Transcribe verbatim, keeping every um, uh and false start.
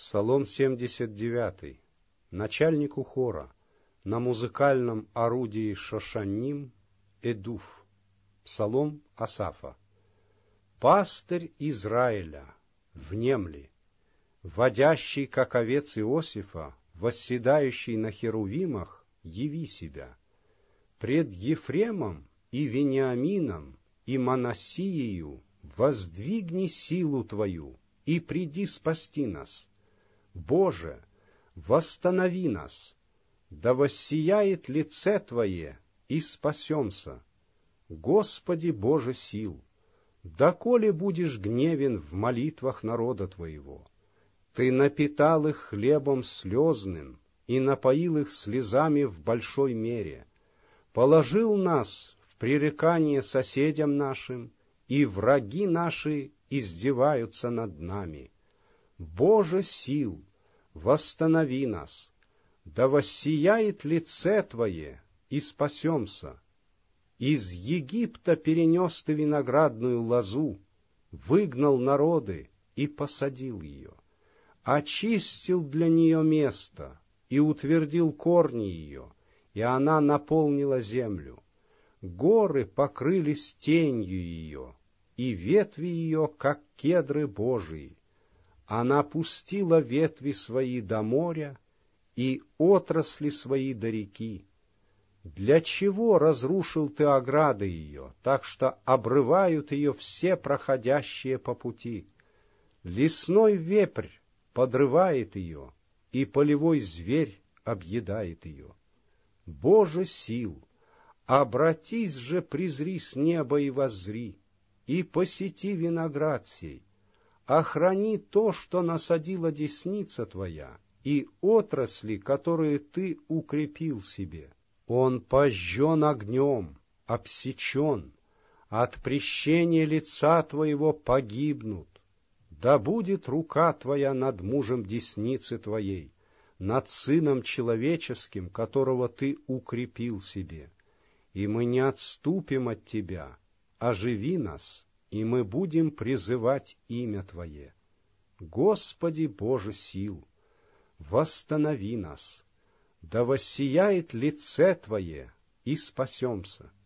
Псалом семьдесят девять. Начальнику хора на музыкальном орудии шошанним Эдуф. Псалом Асафа. Пастырь Израиля, внемли, водящий, как овец Иосифа, восседающий на херувимах, яви себя. Пред Ефремом и Вениамином и Манассиею воздвигни силу Твою и приди спасти нас. Боже, восстанови нас, да воссияет лице Твое, и спасемся. Господи Боже сил, доколе будешь гневен в молитвах народа Твоего? Ты напитал их хлебом слезным и напоил их слезами в большой мере, положил нас в пререкание соседям нашим, и враги наши издеваются над нами. Боже сил, восстанови нас, да воссияет лице Твое, и спасемся. Из Египта перенес Ты виноградную лозу, выгнал народы и посадил ее, очистил для нее место и утвердил корни ее, и она наполнила землю. Горы покрылись тенью ее, и ветви ее, как кедры Божии. Она пустила ветви свои до моря и отрасли свои до реки. Для чего разрушил Ты ограды ее, так что обрывают ее все проходящие по пути? Лесной вепрь подрывает ее, и полевой зверь объедает ее. Боже сил, обратись же, презри с неба и воззри, и посети виноград сей. Охрани то, что насадила десница Твоя, и отрасли, которые Ты укрепил себе. Он пожжен огнем, обсечен, от прещения лица Твоего погибнут. Да будет рука Твоя над мужем десницы Твоей, над сыном человеческим, которого Ты укрепил себе. И мы не отступим от Тебя, оживи нас, и мы будем призывать имя Твое. Господи Боже сил, восстанови нас, да воссияет лице Твое, и спасемся.